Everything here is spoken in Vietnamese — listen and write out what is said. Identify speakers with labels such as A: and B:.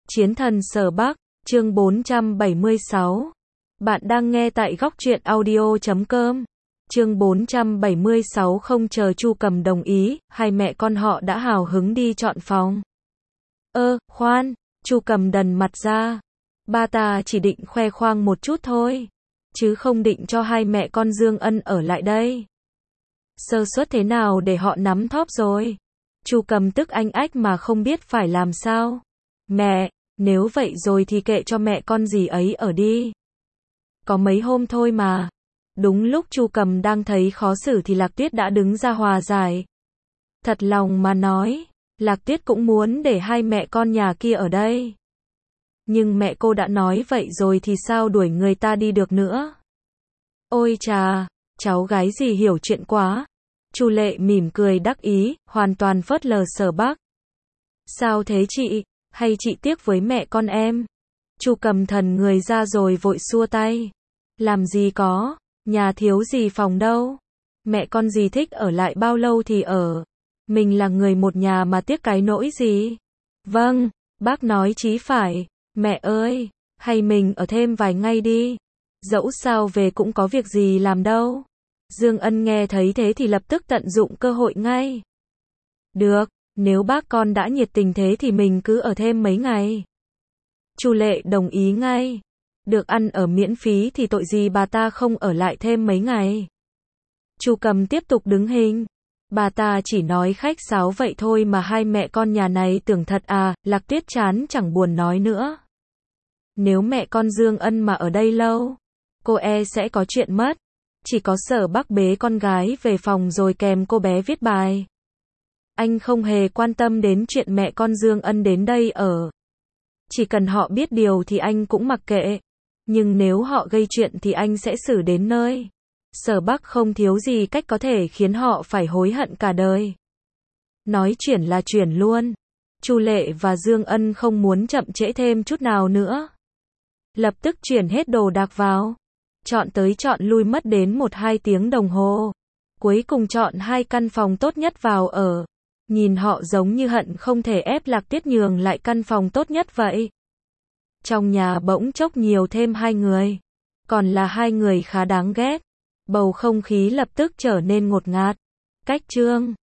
A: Chiến thần Sở Bắc, chương 476. Bạn đang nghe tại góc truyện audio.com. Chương 476 không chờ Chu Cầm đồng ý, hai mẹ con họ đã hào hứng đi chọn phòng. Khoan, Chu Cầm đần mặt ra. Ba ta chỉ định khoe khoang một chút thôi, chứ không định cho hai mẹ con Dương Ân ở lại đây. Sơ suất thế nào để họ nắm thóp rồi. Chu Cầm tức anh ách mà không biết phải làm sao. Mẹ, nếu vậy rồi thì kệ cho mẹ con dì ấy ở đi. Có mấy hôm thôi mà. Đúng lúc Chu Cầm đang thấy khó xử thì Lạc Tuyết đã đứng ra hòa giải. Thật lòng mà nói, Lạc Tuyết cũng muốn để hai mẹ con nhà kia ở đây. Nhưng mẹ cô đã nói vậy rồi thì sao đuổi người ta đi được nữa. Ôi chà, cháu gái gì hiểu chuyện quá. Chu Lệ mỉm cười đắc ý, hoàn toàn phớt lờ Sở Bắc. Sao thế chị, hay chị tiếc với mẹ con em? Chu Cầm thần người ra rồi vội xua tay. Làm gì có, nhà thiếu gì phòng đâu. Mẹ con gì thích ở lại bao lâu thì ở. Mình là người một nhà mà tiếc cái nỗi gì. Vâng, bác nói chí phải. Mẹ ơi, hay mình ở thêm vài ngày đi. Dẫu sao về cũng có việc gì làm đâu. Dương Ân nghe thấy thế thì lập tức tận dụng cơ hội ngay. Được, nếu bác con đã nhiệt tình thế thì mình cứ ở thêm mấy ngày. Chu Lệ đồng ý ngay. Được ăn ở miễn phí thì tội gì bà ta không ở lại thêm mấy ngày. Chu Cầm tiếp tục đứng hình. Bà ta chỉ nói khách sáo vậy thôi mà hai mẹ con nhà này tưởng thật à. Lạc Tuyết chán chẳng buồn nói nữa. Nếu mẹ con Dương Ân mà ở đây lâu, cô sẽ có chuyện mất. Chỉ có Sở Bắc bế con gái về phòng rồi kèm cô bé viết bài. Anh không hề quan tâm đến chuyện mẹ con Dương Ân đến đây ở. Chỉ cần họ biết điều thì anh cũng mặc kệ. Nhưng nếu họ gây chuyện thì anh sẽ xử đến nơi. Sở Bắc không thiếu gì cách có thể khiến họ phải hối hận cả đời. Nói chuyển là chuyển luôn. Chu Lệ và Dương Ân không muốn chậm trễ thêm chút nào nữa. Lập tức chuyển hết đồ đạc vào. Chọn tới chọn lui mất đến 1-2 tiếng đồng hồ. Cuối cùng chọn 2 căn phòng tốt nhất vào ở. Nhìn họ giống như hận không thể ép Lạc Tuyết nhường lại căn phòng tốt nhất vậy. Trong nhà bỗng chốc nhiều thêm 2 người. Còn là 2 người khá đáng ghét. Bầu không khí lập tức trở nên ngột ngạt. Cách chương